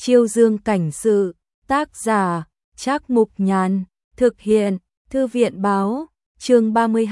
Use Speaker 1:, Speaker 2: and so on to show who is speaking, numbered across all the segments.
Speaker 1: Chiêu Dương cảnh sự, tác giả, Trác Mục Nhàn, thực hiện, Thư viện báo, chương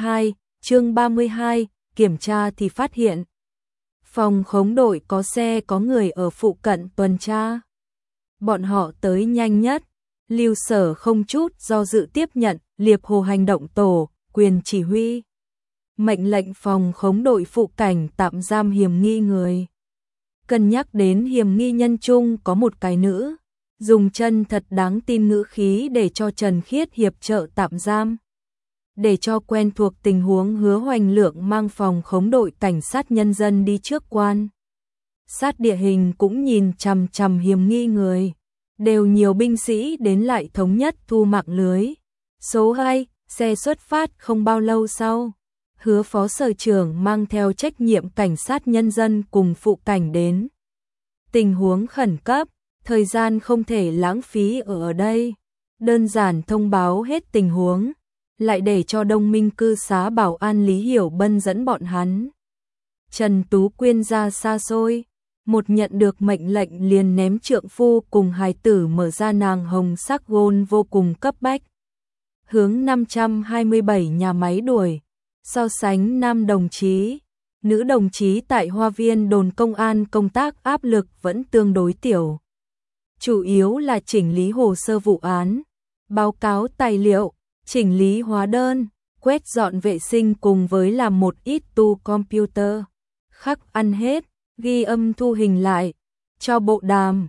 Speaker 1: 32, kiểm tra thì phát hiện. Phòng khống đội có xe có người ở phụ cận tuần tra. Bọn họ tới nhanh nhất, Lưu Sở không chút do dự tiếp nhận Liệp Hồ hành động tổ, quyền chỉ huy. Mệnh lệnh phòng khống đội phụ cảnh tạm giam hiểm nghi người. Cân nhắc đến hiểm nghi nhân chung có một cái nữ, dùng chân thật đáng tin ngữ khí để cho Trần Khiết hiệp trợ tạm giam. Để cho quen thuộc tình huống, Hứa Hoành Lượng mang phòng khống đội cảnh sát nhân dân đi trước quan sát địa hình, cũng nhìn chằm chằm hiểm nghi người. Đều nhiều binh sĩ đến lại thống nhất thu mạng lưới. Số 2, xe xuất phát không bao lâu sau. Hứa phó sở trưởng mang theo trách nhiệm cảnh sát nhân dân cùng phụ cảnh đến. Tình huống khẩn cấp, thời gian không thể lãng phí ở đây. Đơn giản thông báo hết tình huống, lại để cho Đông Minh cư xá bảo an Lý Hiểu Bân dẫn bọn hắn. Trần Tú Quyên ra xa xôi, một nhận được mệnh lệnh liền ném trượng phu cùng hài tử mở ra nàng hồng sắc gôn vô cùng cấp bách. Hướng 527 nhà máy đuổi, so sánh nam đồng chí, nữ đồng chí tại Hoa Viên đồn công an công tác áp lực vẫn tương đối tiểu. Chủ yếu là chỉnh lý hồ sơ vụ án, báo cáo tài liệu, chỉnh lý hóa đơn, quét dọn vệ sinh cùng với làm một ít tu computer, khắc ăn hết, ghi âm thu hình lại, cho bộ đàm,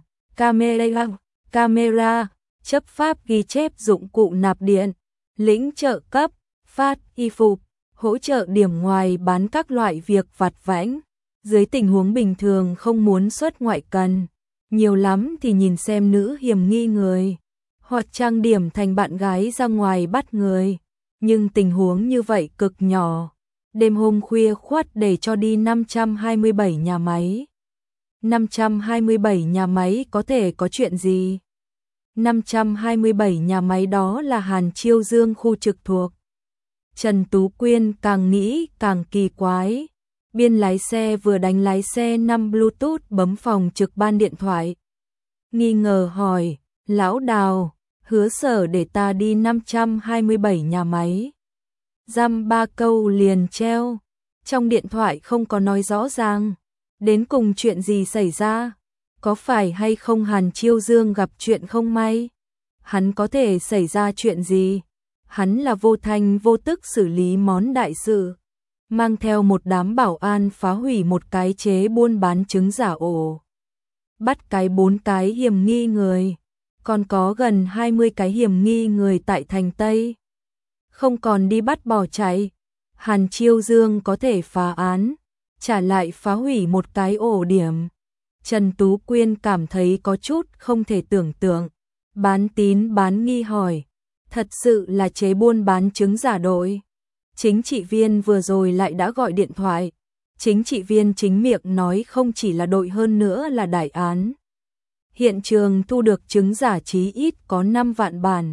Speaker 1: camera, chấp pháp ghi chép dụng cụ nạp điện, lĩnh trợ cấp, phát y phục, hỗ trợ điểm ngoài bán các loại việc vặt vãnh. Dưới tình huống bình thường không muốn xuất ngoại cần, nhiều lắm thì nhìn xem nữ hiểm nghi người, hoặc trang điểm thành bạn gái ra ngoài bắt người. Nhưng tình huống như vậy cực nhỏ. Đêm hôm khuya khoắt để cho đi 527 nhà máy. 527 nhà máy có thể có chuyện gì? 527 nhà máy đó là Hàn Chiêu Dương khu trực thuộc. Trần Tú Quyên càng nghĩ càng kỳ quái. Biên lái xe vừa đánh lái xe 5 Bluetooth bấm phòng trực ban điện thoại. Nghi ngờ hỏi, lão Đào, Hứa Sở để ta đi 527 nhà máy. Dăm 3 câu liền treo. Trong điện thoại không có nói rõ ràng. Đến cùng chuyện gì xảy ra? Có phải hay không Hàn Chiêu Dương gặp chuyện không may? Hắn có thể xảy ra chuyện gì? Hắn là vô thanh vô tức xử lý món đại sự, mang theo một đám bảo an phá hủy một cái chế buôn bán trứng giả ổ. Bắt cái 4 cái hiểm nghi người, còn có gần 20 cái hiểm nghi người tại thành Tây. Không còn đi bắt bỏ chạy, Hàn Chiêu Dương có thể phá án, trả lại phá hủy một cái ổ điểm. Trần Tú Quyên cảm thấy có chút không thể tưởng tượng, bán tín bán nghi hỏi, thật sự là chế buôn bán trứng giả đội? Chính trị viên vừa rồi lại đã gọi điện thoại, chính trị viên chính miệng nói không chỉ là đội hơn nữa là đại án. Hiện trường thu được trứng giả chí ít có 5 vạn bản.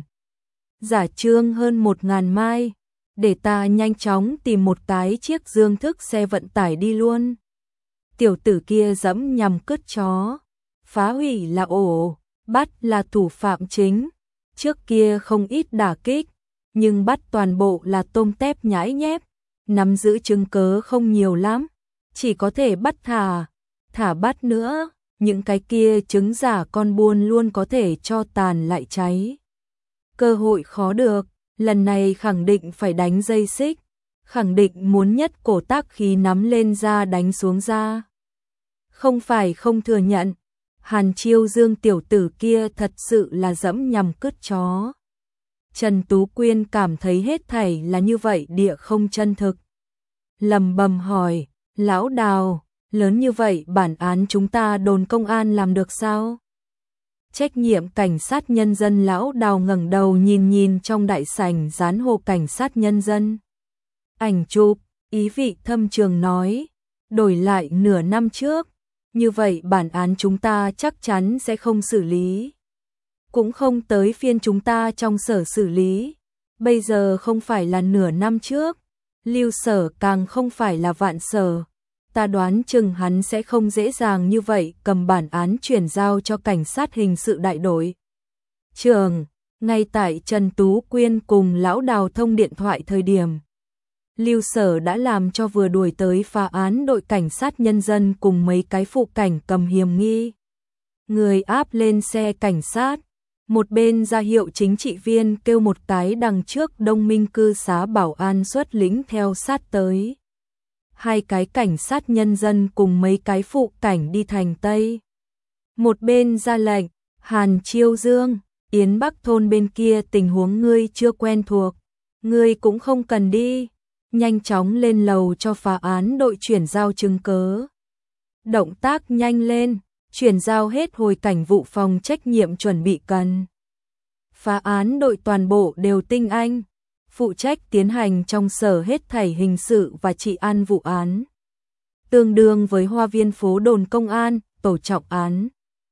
Speaker 1: Giả trương hơn 1.000 mai, để ta nhanh chóng tìm một cái chiếc dương thức xe vận tải đi luôn. Tiểu tử kia dẫm nhằm cứt chó, phá hủy là ổ, bắt là thủ phạm chính. Trước kia không ít đả kích, nhưng bắt toàn bộ là tôm tép nhãi nhép, nắm giữ chứng cớ không nhiều lắm, chỉ có thể bắt thả bắt nữa, những cái kia trứng giả con buôn luôn có thể cho tàn lại cháy. Cơ hội khó được, lần này khẳng định phải đánh dây xích, khẳng định muốn nhất cổ tác khí nắm lên ra đánh xuống ra. Không phải không thừa nhận, Hàn Chiêu Dương tiểu tử kia thật sự là dẫm nhằm cứt chó. Trần Tú Quyên cảm thấy hết thảy là như vậy địa không chân thực. Lầm bầm hỏi, lão Đào, lớn như vậy bản án chúng ta đồn công an làm được sao? Trách nhiệm cảnh sát nhân dân. Lão Đào ngẩng đầu nhìn trong đại sảnh dán hồ cảnh sát nhân dân. Ảnh chụp, ý vị thâm trường nói, đổi lại nửa năm trước, như vậy bản án chúng ta chắc chắn sẽ không xử lý. Cũng không tới phiên chúng ta trong sở xử lý. Bây giờ không phải là nửa năm trước, Lưu Sở càng không phải là Vạn Sở. ta đoán chừng hắn sẽ không dễ dàng như vậy cầm bản án chuyển giao cho cảnh sát hình sự đại đội. Trường, ngay tại Trần Tú Quyên cùng lão Đào thông điện thoại thời điểm, Lưu Sở đã làm cho vừa đuổi tới phá án đội cảnh sát nhân dân cùng mấy cái phụ cảnh cầm hiểm nghi. Người áp lên xe cảnh sát, một bên ra hiệu chính trị viên kêu một cái đằng trước Đông Minh cư xá bảo an xuất lĩnh theo sát tới. Hai cái cảnh sát nhân dân cùng mấy cái phụ cảnh đi thành Tây. Một bên ra lệnh, Hàn Chiêu Dương, Yến Bắc thôn bên kia tình huống ngươi chưa quen thuộc, ngươi cũng không cần đi, nhanh chóng lên lầu cho phá án đội chuyển giao chứng cứ. Động tác nhanh lên, chuyển giao hết hồi cảnh vụ phòng trách nhiệm chuẩn bị cần. Phá án đội toàn bộ đều tinh anh, phụ trách tiến hành trong sở hết thảy hình sự và trị an vụ án. Tương đương với Hoa Viên phố đồn công an, tổ trọng án.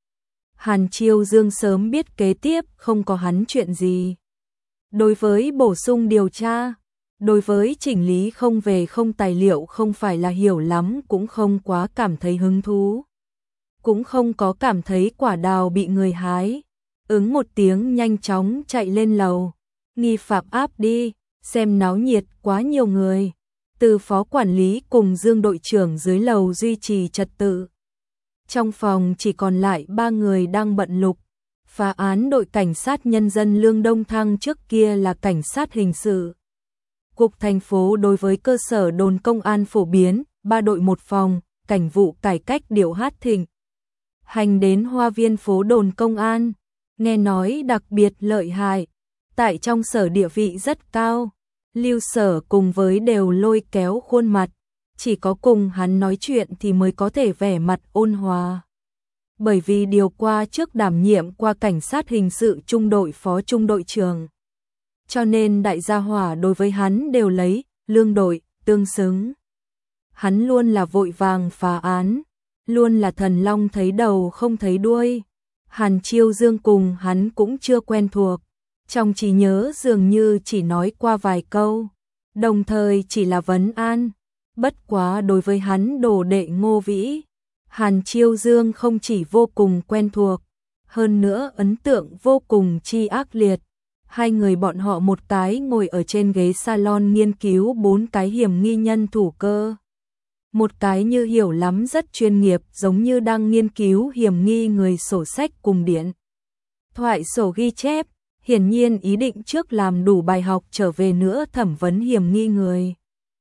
Speaker 1: Hàn Chiêu Dương sớm biết kế tiếp không có hắn chuyện gì. Đối với bổ sung điều tra, đối với chỉnh lý không về không tài liệu không phải là hiểu lắm, cũng không quá cảm thấy hứng thú. Cũng không có cảm thấy quả đào bị người hái. Ứng một tiếng nhanh chóng chạy lên lầu. Nghi phạm áp đi, xem náo nhiệt quá nhiều người. Từ phó quản lý cùng Dương đội trưởng dưới lầu duy trì trật tự. Trong phòng chỉ còn lại 3 người đang bận lục. Phá án đội cảnh sát nhân dân Lương Đông Thăng trước kia là cảnh sát hình sự. Cục thành phố đối với cơ sở đồn công an phổ biến, 3 đội 1 phòng, cảnh vụ cải cách điều hát thịnh. Hành đến Hoa Viên phố đồn công an, nghe nói đặc biệt lợi hại, tại trong sở địa vị rất cao. Lưu Sở cùng với đều lôi kéo khuôn mặt, chỉ có cùng hắn nói chuyện thì mới có thể vẻ mặt ôn hòa. Bởi vì điều qua trước đảm nhiệm qua cảnh sát hình sự trung đội phó trung đội trưởng. Cho nên đại gia hỏa đối với hắn đều lấy lương đội tương xứng. Hắn luôn là vội vàng phá án, luôn là thần long thấy đầu không thấy đuôi. Hàn Chiêu Dương cùng hắn cũng chưa quen thuộc, trong trí nhớ dường như chỉ nói qua vài câu, đồng thời chỉ là vấn an. Bất quá đối với hắn đồ đệ Ngô Vĩ, Hàn Chiêu Dương không chỉ vô cùng quen thuộc, hơn nữa ấn tượng vô cùng chi ác liệt. Hai người bọn họ một cái ngồi ở trên ghế salon nghiên cứu 4 cái hiểm nghi nhân thủ cơ. Một cái như hiểu lắm rất chuyên nghiệp, giống như đang nghiên cứu hiểm nghi người sổ sách cùng điện thoại sổ ghi chép, hiển nhiên ý định trước làm đủ bài học trở về nữa thẩm vấn hiểm nghi người.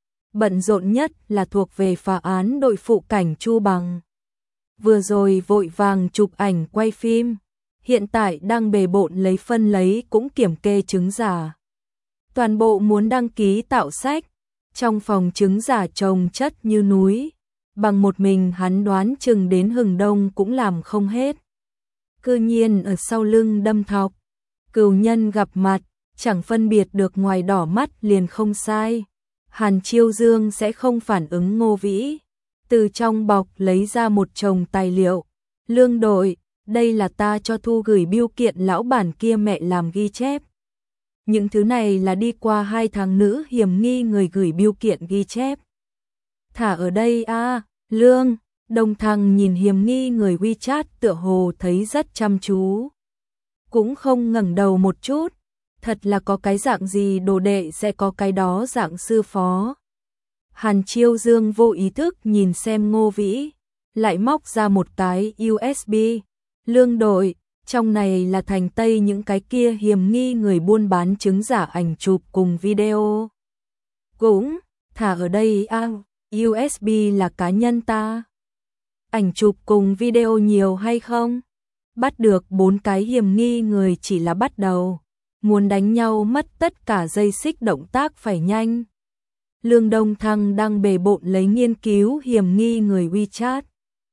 Speaker 1: Bận rộn nhất là thuộc về phá án đội phụ cảnh Chu Bằng. Vừa rồi vội vàng chụp ảnh quay phim, hiện tại đang bề bộn lấy phân lấy cũng kiểm kê chứng giả. Toàn bộ muốn đăng ký tạo sách, trong phòng chứng giả chồng chất như núi, bằng một mình hắn đoán chừng đến hừng đông cũng làm không hết. Cư nhiên ở sau lưng đâm thọc, cừu nhân gặp mặt, chẳng phân biệt được ngoài đỏ mắt liền không sai. Hàn Chiêu Dương sẽ không phản ứng Ngô Vĩ, từ trong bọc lấy ra một chồng tài liệu. Lương đội, đây là ta cho Thu gửi bưu kiện lão bản kia mẹ làm ghi chép. Những thứ này là đi qua 2 tháng nữ hiểm nghi người gửi bưu kiện ghi chép. Thả ở đây a, Lương. Đông Thăng nhìn hiểm nghi người WeChat tựa hồ thấy rất chăm chú. Cũng không ngẩng đầu một chút, thật là có cái dạng gì đồ đệ sẽ có cái đó dạng sư phó. Hàn Chiêu Dương vô ý thức nhìn xem Ngô Vĩ, lại móc ra một cái USB. Lương đội, trong này là thành Tây những cái kia hiểm nghi người buôn bán chứng giả ảnh chụp cùng video. Cũng, thả ở đây USB là cá nhân ta. Ảnh chụp cùng video nhiều hay không? Bắt được 4 cái hiểm nghi người chỉ là bắt đầu. Muốn đánh nhau mất tất cả dây xích, động tác phải nhanh. Lương Đông Thăng đang bề bộn lấy nghiên cứu hiểm nghi người WeChat,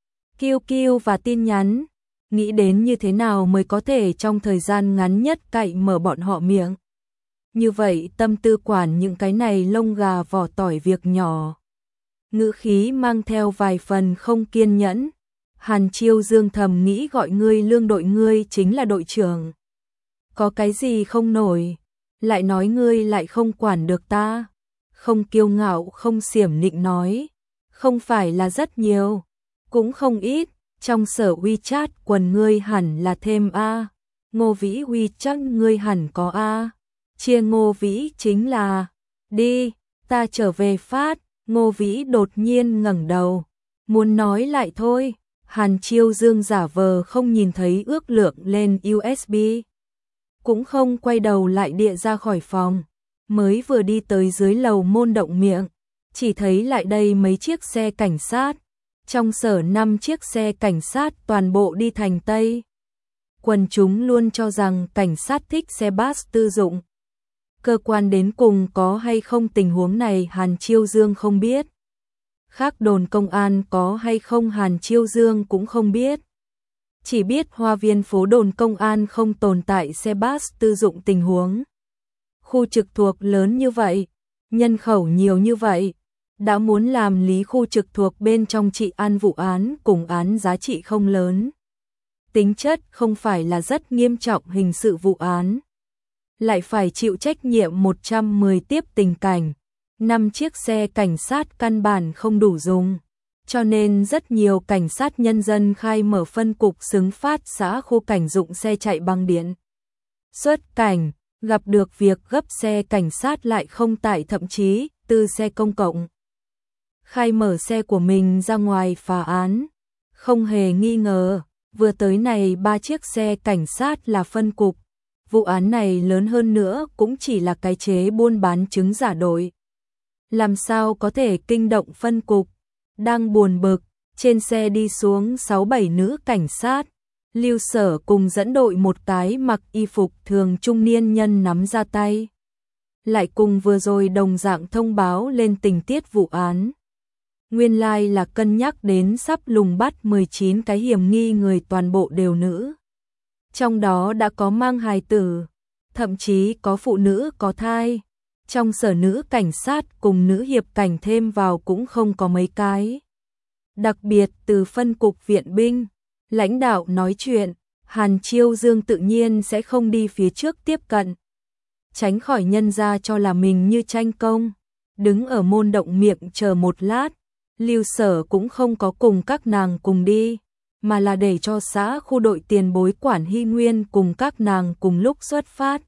Speaker 1: QQ và tin nhắn, nghĩ đến như thế nào mới có thể trong thời gian ngắn nhất cậy mở bọn họ miệng. Như vậy tâm tư quản những cái này lông gà vỏ tỏi việc nhỏ. Ngữ khí mang theo vài phần không kiên nhẫn. Hàn Chiêu Dương thầm nghĩ gọi ngươi Lương đội, ngươi chính là đội trưởng. Có cái gì không nổi, lại nói ngươi lại không quản được ta. Không kiêu ngạo không xiểm nịnh nói, Không phải là rất nhiều, cũng không ít, trong sở WeChat quần ngươi hẳn là thêm A. Ngô Vĩ WeChat ngươi hẳn có A. Chia Ngô Vĩ chính là, đi, ta trở về phát. Ngô Vĩ đột nhiên ngẩng đầu, muốn nói lại thôi. Hàn Chiêu Dương giả vờ không nhìn thấy ước lượng lên USB, cũng không quay đầu lại địa ra khỏi phòng, mới vừa đi tới dưới lầu môn động miệng, chỉ thấy lại đây mấy chiếc xe cảnh sát, trong sở 5 chiếc xe cảnh sát toàn bộ đi thành Tây. Quần chúng luôn cho rằng cảnh sát thích xe bus tư dụng. Cơ quan đến cùng có hay không tình huống này Hàn Chiêu Dương không biết. Khác đồn công an có hay không Hàn Chiêu Dương cũng không biết. Chỉ biết Hoa Viên phố đồn công an không tồn tại xe bus tư dụng tình huống. Khu trực thuộc lớn như vậy, nhân khẩu nhiều như vậy, đã muốn làm lý khu trực thuộc bên trong trị an vụ án cùng án giá trị không lớn. Tính chất không phải là rất nghiêm trọng hình sự vụ án. Lại phải chịu trách nhiệm 110 tiếp tình cảnh. 5 chiếc xe cảnh sát căn bản không đủ dùng. Cho nên rất nhiều cảnh sát nhân dân khai mở phân cục xứng phát xã khu cảnh dụng xe chạy bằng điện. Xuất cảnh, gặp được việc gấp xe cảnh sát lại không tải thậm chí từ xe công cộng. Khai mở xe của mình ra ngoài phá án. Không hề nghi ngờ, vừa tới này 3 chiếc xe cảnh sát là phân cục. Vụ án này lớn hơn nữa cũng chỉ là cái chế buôn bán chứng giả đổi. Làm sao có thể kinh động phân cục. Đang buồn bực, trên xe đi xuống 6-7 nữ cảnh sát. Lưu Sở cùng dẫn đội một cái mặc y phục thường trung niên nhân nắm ra tay. Lại cùng vừa rồi đồng dạng thông báo lên tình tiết vụ án. Nguyên lai là cân nhắc đến sắp lùng bắt 19 cái hiểm nghi người toàn bộ đều nữ. Trong đó đã có mang hài tử, thậm chí có phụ nữ có thai. Trong sở nữ cảnh sát cùng nữ hiệp cảnh thêm vào cũng không có mấy cái. Đặc biệt từ phân cục viện binh, lãnh đạo nói chuyện, Hàn Chiêu Dương tự nhiên sẽ không đi phía trước tiếp cận. Tránh khỏi nhân ra cho là mình như tranh công, đứng ở môn động miệng chờ một lát. Lưu Sở cũng không có cùng các nàng cùng đi, mà là để cho xã khu đội tiền bối quản Hy Nguyên cùng các nàng cùng lúc xuất phát.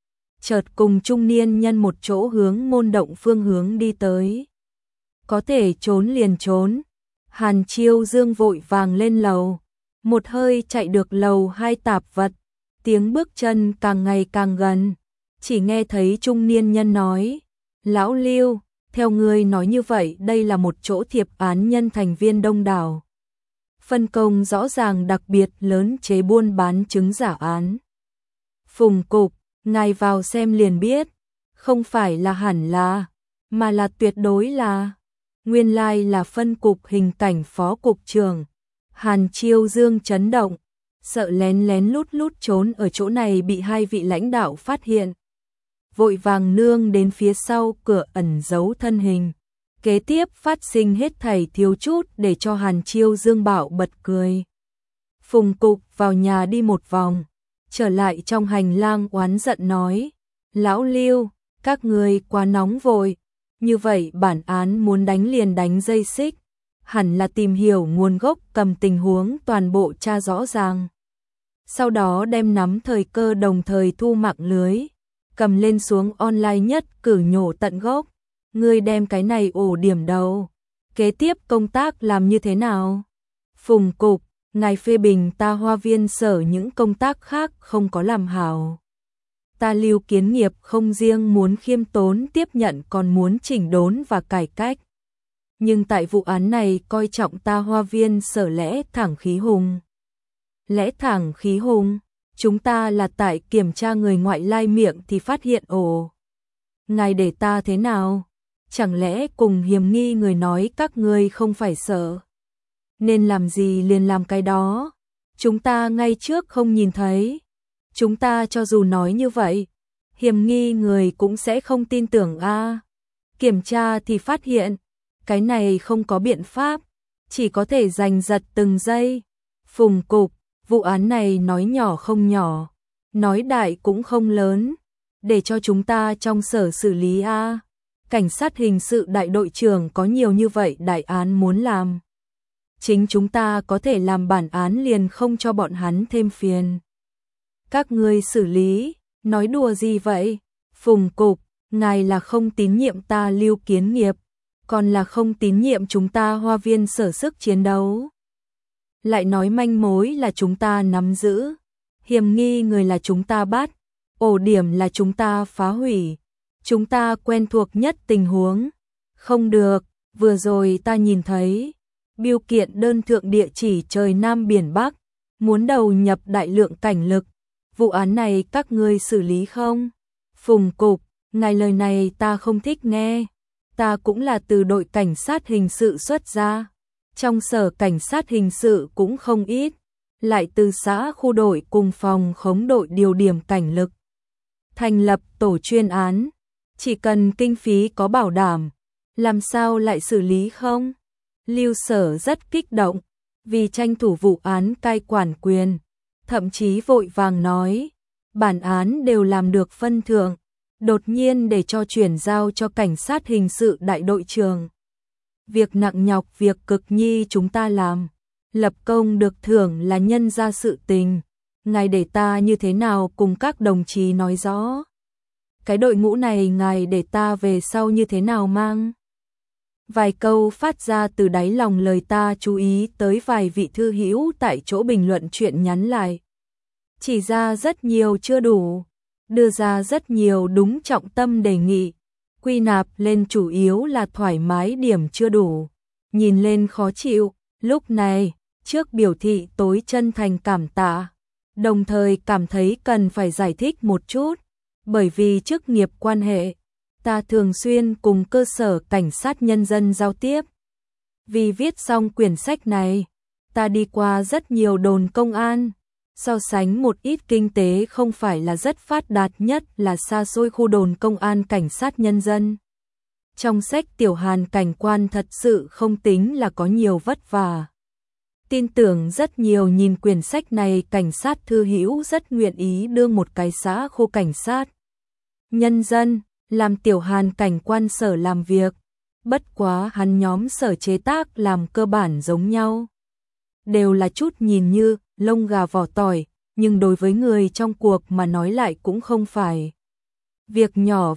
Speaker 1: Chợt cùng trung niên nhân một chỗ hướng môn động phương hướng đi tới. Có thể trốn liền trốn. Hàn Chiêu Dương vội vàng lên lầu, một hơi chạy được lầu 2 tạp vật, tiếng bước chân càng ngày càng gần, chỉ nghe thấy trung niên nhân nói, Lão Lưu, theo người nói như vậy đây là một chỗ thiệp án nhân thành viên đông đảo. Phân công rõ ràng đặc biệt lớn chế buôn bán chứng giả án. Phùng cục, ngài vào xem liền biết, không phải là hẳn là, mà là tuyệt đối là. Nguyên lai là phân cục hình cảnh phó cục trưởng. Hàn Chiêu Dương chấn động, sợ lén lén lút trốn ở chỗ này bị hai vị lãnh đạo phát hiện. Vội vàng nương đến phía sau cửa ẩn giấu thân hình. Kế tiếp phát sinh hết thảy thiếu chút để cho Hàn Chiêu Dương bảo bật cười. Phùng cục vào nhà đi một vòng, trở lại trong hành lang oán giận nói, Lão Lưu, các người quá nóng vội. Như vậy bản án muốn đánh liền đánh dây xích, hẳn là tìm hiểu nguồn gốc cầm tình huống toàn bộ tra rõ ràng. Sau đó đem nắm thời cơ đồng thời thu mạng lưới, cầm lên xuống online nhất cử nhổ tận gốc. Ngươi đem cái này ổ điểm đầu. Kế tiếp công tác làm như thế nào? Phùng cục, ngài phê bình ta Hoa Viên sở những công tác khác không có làm hảo. Ta Lưu Kiến Nghiệp không riêng muốn khiêm tốn tiếp nhận còn muốn chỉnh đốn và cải cách. Nhưng tại vụ án này coi trọng ta Hoa Viên sở lẽ thẳng khí hùng. Lẽ thẳng khí hùng, chúng ta là tại kiểm tra người ngoại lai miệng thì phát hiện ồ. Ngài để ta thế nào? Chẳng lẽ cùng hiểm nghi người nói các ngươi không phải sợ? Nên làm gì liền làm cái đó. Chúng ta ngay trước không nhìn thấy. Chúng ta cho dù nói như vậy, hiểm nghi người cũng sẽ không tin tưởng a. Kiểm tra thì phát hiện, cái này không có biện pháp, chỉ có thể giành giật từng giây. Phùng cục, vụ án này nói nhỏ không nhỏ, nói đại cũng không lớn, để cho chúng ta trong sở xử lý a. cảnh sát hình sự đại đội trưởng có nhiều như vậy đại án muốn làm. Chính chúng ta có thể làm bản án liền không cho bọn hắn thêm phiền. Các ngươi xử lý, nói đùa gì vậy? Phùng cục, ngài là không tín nhiệm ta Lưu Kiến Nghiệp, còn là không tín nhiệm chúng ta Hoa Viên sở sức chiến đấu. Lại nói manh mối là chúng ta nắm giữ, hiểm nghi người là chúng ta bắt, ổ điểm là chúng ta phá hủy. Chúng ta quen thuộc nhất tình huống. Không được, vừa rồi ta nhìn thấy biêu kiện đơn thượng địa chỉ trời Nam Biển Bắc, muốn đầu nhập đại lượng cảnh lực. Vụ án này các ngươi xử lý không? Phùng cục, ngài lời này ta không thích nghe. Ta cũng là từ đội cảnh sát hình sự xuất ra. Trong sở cảnh sát hình sự cũng không ít. Lại từ xã khu đội cùng phòng khống đội điều điểm cảnh lực. Thành lập tổ chuyên án. Chỉ cần kinh phí có bảo đảm, làm sao lại xử lý không? Lưu Sở rất kích động, vì tranh thủ vụ án cai quản quyền, thậm chí vội vàng nói, bản án đều làm được phân thưởng, đột nhiên để cho chuyển giao cho cảnh sát hình sự đại đội trưởng. Việc nặng nhọc việc cực nhi chúng ta làm, lập công được thưởng là nhân ra sự tình, ngài để ta như thế nào cùng các đồng chí nói rõ. Cái đội ngũ này ngài để ta về sau như thế nào mang? Vài câu phát ra từ đáy lòng lời ta chú ý tới vài vị thư hữu tại chỗ bình luận chuyện nhắn lại. Chỉ ra rất nhiều chưa đủ, đưa ra rất nhiều đúng trọng tâm đề nghị, quy nạp lên chủ yếu là thoải mái điểm chưa đủ, nhìn lên khó chịu, lúc này, trước biểu thị tối chân thành cảm tạ, đồng thời cảm thấy cần phải giải thích một chút. Bởi vì chức nghiệp quan hệ, ta thường xuyên cùng cơ sở cảnh sát nhân dân giao tiếp. Vì viết xong quyển sách này, ta đi qua rất nhiều đồn công an, so sánh một ít kinh tế không phải là rất phát đạt nhất là xa xôi khu đồn công an cảnh sát nhân dân. Trong sách Tiểu Hàn cảnh quan thật sự không tính là có nhiều vất vả. Tin tưởng rất nhiều nhìn quyển sách này cảnh sát thư hữu rất nguyện ý đương một cái xã khu cảnh sát nhân dân, làm Tiểu Hàn cảnh quan sở làm việc, bất quá hắn nhóm sở chế tác làm cơ bản giống nhau. Đều là chút nhìn như lông gà vỏ tỏi, nhưng đối với người trong cuộc mà nói lại cũng không phải. Việc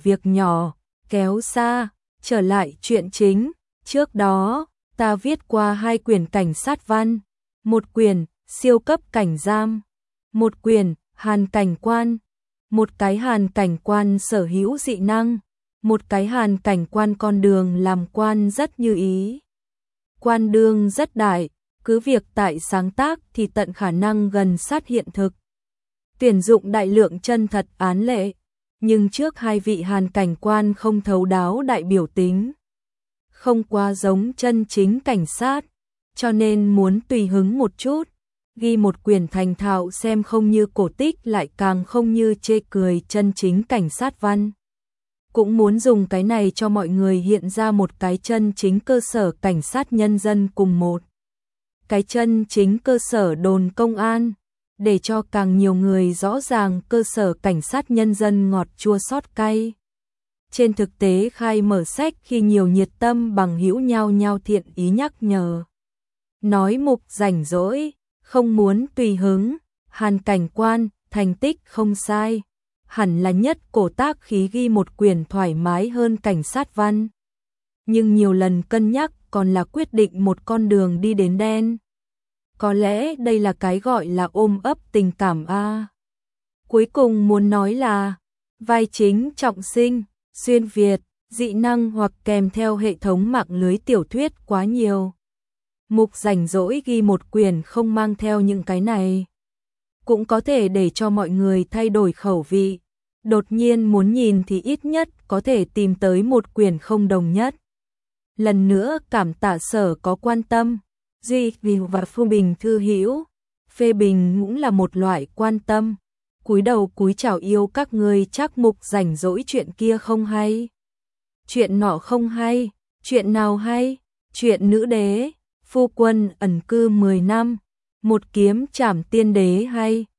Speaker 1: nhỏ, kéo xa, trở lại chuyện chính, trước đó, ta viết qua 2 quyển cảnh sát văn, một quyển siêu cấp cảnh giam, một quyển Hàn cảnh quan. Một cái Hàn cảnh quan sở hữu dị năng, một cái Hàn cảnh quan con đường làm quan rất như ý. Quan đường rất đại, cứ việc tại sáng tác thì tận khả năng gần sát hiện thực. Tuyển dụng đại lượng chân thật án lệ, nhưng trước 2 vị Hàn cảnh quan không thấu đáo đại biểu tính. Không quá giống chân chính cảnh sát, cho nên muốn tùy hứng một chút. Ghi một quyển thành thạo xem không như cổ tích lại càng không như chê cười chân chính cảnh sát văn. Cũng muốn dùng cái này cho mọi người hiện ra một cái chân chính cơ sở cảnh sát nhân dân cùng một cái chân chính cơ sở đồn công an, để cho càng nhiều người rõ ràng cơ sở cảnh sát nhân dân ngọt chua xót cay. Trên thực tế khai mở sách khi nhiều nhiệt tâm bằng hữu nhau thiện ý nhắc nhở. Nói mục rảnh rỗi, không muốn tùy hứng, Hàn cảnh quan, thành tích không sai. Hẳn là nhất cổ tác khí ghi một quyển thoải mái hơn cảnh sát văn. Nhưng nhiều lần cân nhắc còn là quyết định một con đường đi đến đen. Có lẽ đây là cái gọi là ôm ấp tình cảm a. Cuối cùng muốn nói là vai chính trọng sinh, xuyên Việt, dị năng hoặc kèm theo hệ thống mạng lưới tiểu thuyết quá nhiều. Mục rảnh rỗi ghi một quyển không mang theo những cái này. Cũng có thể để cho mọi người thay đổi khẩu vị. Đột nhiên muốn nhìn thì ít nhất có thể tìm tới một quyển không đồng nhất. Lần nữa cảm tạ sở có quan tâm. Duy và phê bình thư hữu. Phê bình cũng là một loại quan tâm. Cúi đầu cúi chào yêu các ngươi chắc mục rảnh rỗi chuyện kia không hay. Chuyện nọ không hay. Chuyện nào hay? Chuyện nữ đế. Phu quân ẩn cư 10 năm. Một kiếm trảm tiên đế hay.